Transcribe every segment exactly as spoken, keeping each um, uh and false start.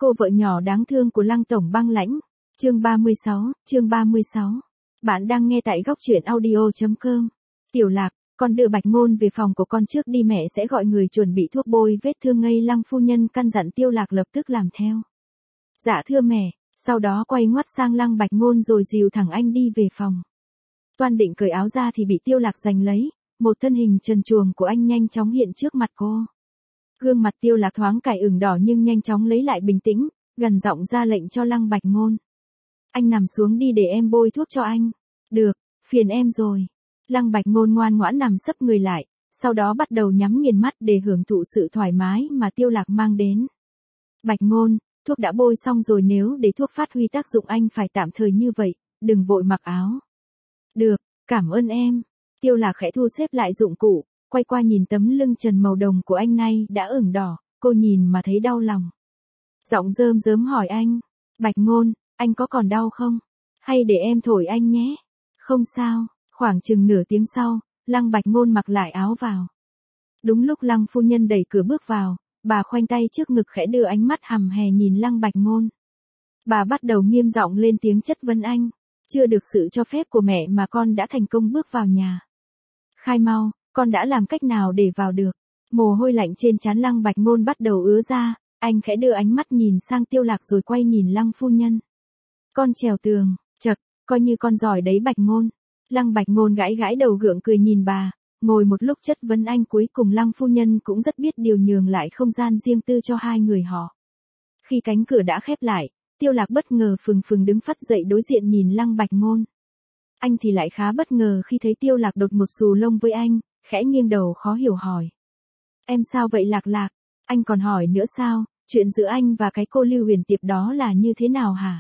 Cô vợ nhỏ đáng thương của Lăng tổng băng lãnh. Chương ba mươi sáu, chương ba mươi sáu. Bạn đang nghe tại góc truyện audio chấm com. Tiểu Lạc, con đưa Bạch Ngôn về phòng của con trước đi, mẹ sẽ gọi người chuẩn bị thuốc bôi vết thương ngay. Lăng phu nhân căn dặn. Tiêu Lạc lập tức làm theo. Dạ thưa mẹ, sau đó quay ngoắt sang Lăng Bạch Ngôn rồi dìu thẳng anh đi về phòng. Toan định cởi áo ra thì bị Tiêu Lạc giành lấy, một thân hình trần truồng của anh nhanh chóng hiện trước mặt cô. Gương mặt Tiêu Lạc thoáng cải ửng đỏ nhưng nhanh chóng lấy lại bình tĩnh, gần giọng ra lệnh cho Lăng Bạch Ngôn. Anh nằm xuống đi để em bôi thuốc cho anh. Được, phiền em rồi. Lăng Bạch Ngôn ngoan ngoãn nằm sấp người lại, sau đó bắt đầu nhắm nghiền mắt để hưởng thụ sự thoải mái mà Tiêu Lạc mang đến. Bạch Ngôn, thuốc đã bôi xong rồi, nếu để thuốc phát huy tác dụng anh phải tạm thời như vậy, đừng vội mặc áo. Được, cảm ơn em. Tiêu Lạc khẽ thu xếp lại dụng cụ, quay qua nhìn tấm lưng trần màu đồng của anh nay đã ửng đỏ, cô nhìn mà thấy đau lòng. Giọng rơm rớm hỏi anh, Bạch Ngôn, anh có còn đau không? Hay để em thổi anh nhé? Không sao. Khoảng chừng nửa tiếng sau, Lăng Bạch Ngôn mặc lại áo vào. Đúng lúc Lăng phu nhân đẩy cửa bước vào, bà khoanh tay trước ngực khẽ đưa ánh mắt hằm hè nhìn Lăng Bạch Ngôn. Bà bắt đầu nghiêm giọng lên tiếng chất vấn anh, chưa được sự cho phép của mẹ mà con đã thành công bước vào nhà. Khai mau, con đã làm cách nào để vào được? Mồ hôi lạnh trên trán Lăng Bạch Ngôn bắt đầu ứa ra, anh khẽ đưa ánh mắt nhìn sang Tiêu Lạc rồi quay nhìn Lăng phu nhân. Con trèo tường, chật, coi như con giỏi đấy Bạch Ngôn. Lăng Bạch Ngôn gãi gãi đầu gượng cười nhìn bà, ngồi một lúc chất vấn anh. Cuối cùng Lăng phu nhân cũng rất biết điều, nhường lại không gian riêng tư cho hai người họ. Khi cánh cửa đã khép lại, Tiêu Lạc bất ngờ phừng phừng đứng phắt dậy đối diện nhìn Lăng Bạch Ngôn. Anh thì lại khá bất ngờ khi thấy Tiêu Lạc đột ngột xù lông với anh, khẽ nghiêng đầu khó hiểu hỏi. Em sao vậy Lạc Lạc? Anh còn hỏi nữa sao, chuyện giữa anh và cái cô Lưu Huyền Tiệp đó là như thế nào hả?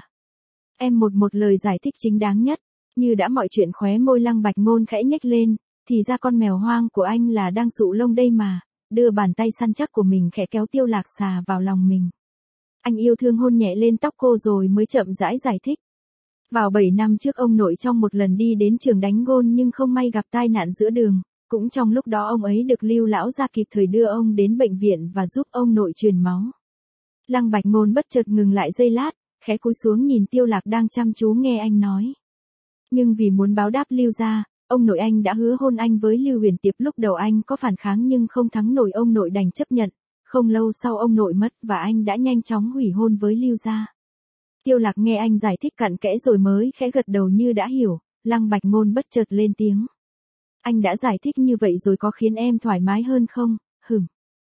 Em một một lời giải thích chính đáng nhất. Như đã mọi chuyện, khóe môi Lăng Bạch Ngôn khẽ nhếch lên, thì ra con mèo hoang của anh là đang sụ lông đây mà, đưa bàn tay săn chắc của mình khẽ kéo Tiêu Lạc xà vào lòng mình. Anh yêu thương hôn nhẹ lên tóc cô rồi mới chậm rãi giải thích. Vào bảy năm trước ông nội trong một lần đi đến trường đánh gôn nhưng không may gặp tai nạn giữa đường, cũng trong lúc đó ông ấy được Lưu lão gia kịp thời đưa ông đến bệnh viện và giúp ông nội truyền máu. Lăng Bạch Ngôn bất chợt ngừng lại giây lát, khẽ cúi xuống nhìn Tiêu Lạc đang chăm chú nghe anh nói. Nhưng vì muốn báo đáp Lưu gia, ông nội anh đã hứa hôn anh với Lưu Huyền Tiệp. Lúc đầu anh có phản kháng nhưng không thắng nổi, ông nội đành chấp nhận. Không lâu sau ông nội mất và anh đã nhanh chóng hủy hôn với Lưu gia. Tiêu Lạc nghe anh giải thích cặn kẽ rồi mới khẽ gật đầu như đã hiểu. Lăng Bạch Ngôn bất chợt lên tiếng. Anh đã giải thích như vậy rồi có khiến em thoải mái hơn không? Hừm.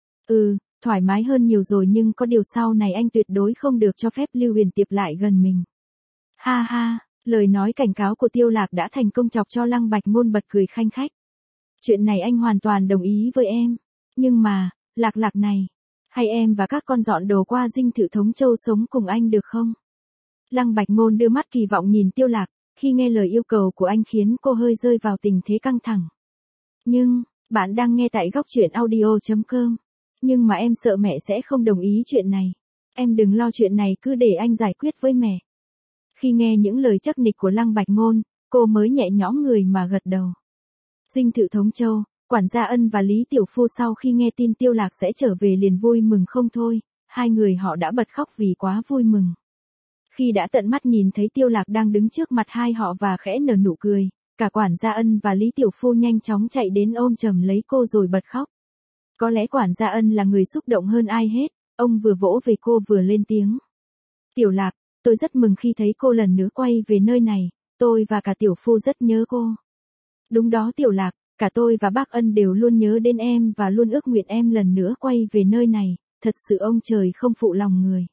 Ừ, thoải mái hơn nhiều rồi, nhưng có điều sau này anh tuyệt đối không được cho phép Lưu Huyền Tiệp lại gần mình. Ha ha. Lời nói cảnh cáo của Tiêu Lạc đã thành công chọc cho Lăng Bạch Ngôn bật cười khanh khách. Chuyện này anh hoàn toàn đồng ý với em. Nhưng mà, Lạc Lạc này, hay em và các con dọn đồ qua dinh thự Thống Châu sống cùng anh được không? Lăng Bạch Ngôn đưa mắt kỳ vọng nhìn Tiêu Lạc, khi nghe lời yêu cầu của anh khiến cô hơi rơi vào tình thế căng thẳng. Nhưng, bạn đang nghe tại góc truyện audio chấm com. Nhưng mà em sợ mẹ sẽ không đồng ý chuyện này. Em đừng lo, chuyện này cứ để anh giải quyết với mẹ. Khi nghe những lời chắc nịch của Lăng Bạch Ngôn, cô mới nhẹ nhõm người mà gật đầu. Dinh thự Thống Châu, quản gia Ân và Lý Tiểu Phu sau khi nghe tin Tiêu Lạc sẽ trở về liền vui mừng không thôi, hai người họ đã bật khóc vì quá vui mừng. Khi đã tận mắt nhìn thấy Tiêu Lạc đang đứng trước mặt hai họ và khẽ nở nụ cười, cả quản gia Ân và Lý Tiểu Phu nhanh chóng chạy đến ôm chầm lấy cô rồi bật khóc. Có lẽ quản gia Ân là người xúc động hơn ai hết, ông vừa vỗ về cô vừa lên tiếng. Tiểu Lạc, tôi rất mừng khi thấy cô lần nữa quay về nơi này, tôi và cả Tiểu Phu rất nhớ cô. Đúng đó Tiểu Lạc, cả tôi và bác Ân đều luôn nhớ đến em và luôn ước nguyện em lần nữa quay về nơi này, thật sự ông trời không phụ lòng người.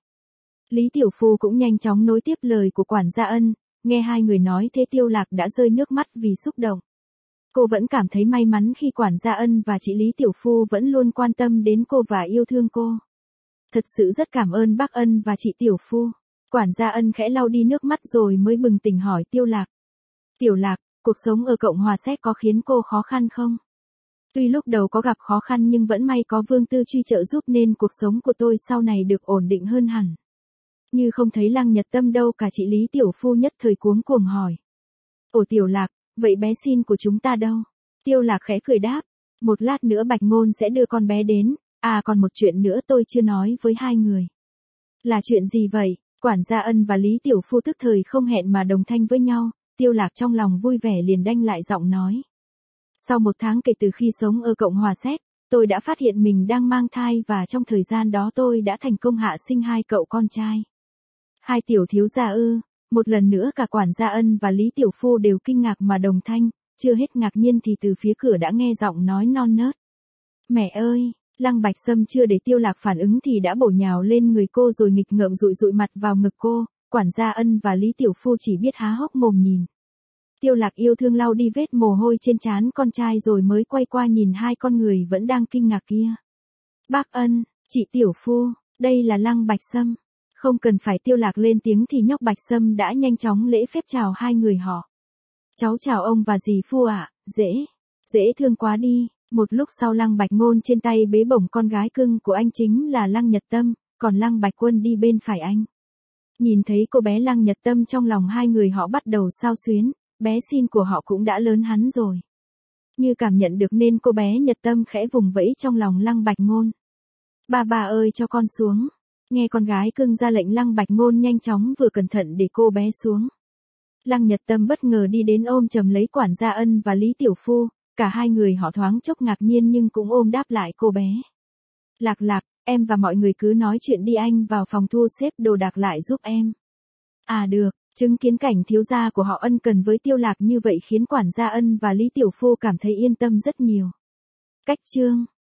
Lý Tiểu Phu cũng nhanh chóng nối tiếp lời của quản gia Ân, nghe hai người nói thế Tiêu Lạc đã rơi nước mắt vì xúc động. Cô vẫn cảm thấy may mắn khi quản gia Ân và chị Lý Tiểu Phu vẫn luôn quan tâm đến cô và yêu thương cô. Thật sự rất cảm ơn bác Ân và chị Tiểu Phu. Quản gia Ân khẽ lau đi nước mắt rồi mới bừng tỉnh hỏi Tiêu Lạc. Tiểu Lạc, cuộc sống ở Cộng hòa Séc có khiến cô khó khăn không? Tuy lúc đầu có gặp khó khăn nhưng vẫn may có Vương Tư Truy trợ giúp nên cuộc sống của tôi sau này được ổn định hơn hẳn. Như không thấy Lăng Nhật Tâm đâu cả, chị Lý Tiểu Phu nhất thời cuống cuồng hỏi. Ồ Tiểu Lạc, vậy bé xin của chúng ta đâu? Tiêu Lạc khẽ cười đáp. Một lát nữa Bạch Ngôn sẽ đưa con bé đến, à còn một chuyện nữa tôi chưa nói với hai người. Là chuyện gì vậy? Quản gia Ân và Lý Tiểu Phu tức thời không hẹn mà đồng thanh với nhau, Tiêu Lạc trong lòng vui vẻ liền đanh lại giọng nói. Sau một tháng kể từ khi sống ở Cộng hòa Séc, tôi đã phát hiện mình đang mang thai và trong thời gian đó tôi đã thành công hạ sinh hai cậu con trai. Hai tiểu thiếu gia ư? Một lần nữa cả Quản gia Ân và Lý Tiểu Phu đều kinh ngạc mà đồng thanh, chưa hết ngạc nhiên thì từ phía cửa đã nghe giọng nói non nớt. Mẹ ơi! Lăng Bạch Sâm chưa để Tiêu Lạc phản ứng thì đã bổ nhào lên người cô rồi nghịch ngợm dụi dụi mặt vào ngực cô, Quản gia Ân và Lý Tiểu Phu chỉ biết há hốc mồm nhìn. Tiêu Lạc yêu thương lau đi vết mồ hôi trên trán con trai rồi mới quay qua nhìn hai con người vẫn đang kinh ngạc kia. Bác Ân, chị Tiểu Phu, đây là Lăng Bạch Sâm. Không cần phải Tiêu Lạc lên tiếng thì nhóc Bạch Sâm đã nhanh chóng lễ phép chào hai người họ. Cháu chào ông và dì Phu ạ, dễ, dễ thương quá đi. Một lúc sau Lăng Bạch Ngôn trên tay bế bổng con gái cưng của anh chính là Lăng Nhật Tâm, còn Lăng Bạch Quân đi bên phải anh. Nhìn thấy cô bé Lăng Nhật Tâm trong lòng hai người họ bắt đầu xao xuyến, bé xin của họ cũng đã lớn hắn rồi. Như cảm nhận được nên cô bé Nhật Tâm khẽ vùng vẫy trong lòng Lăng Bạch Ngôn. Ba ba ơi cho con xuống. Nghe con gái cưng ra lệnh Lăng Bạch Ngôn nhanh chóng vừa cẩn thận để cô bé xuống. Lăng Nhật Tâm bất ngờ đi đến ôm chầm lấy Quản gia Ân và Lý Tiểu Phu, cả hai người họ thoáng chốc ngạc nhiên nhưng cũng ôm đáp lại cô bé. Lạc Lạc, em và mọi người cứ nói chuyện đi, anh vào phòng thu xếp đồ đạc lại giúp em. À được, chứng kiến cảnh thiếu gia của họ ân cần với Tiêu Lạc như vậy khiến Quản gia Ân và Lý Tiểu Phu cảm thấy yên tâm rất nhiều. Cách chương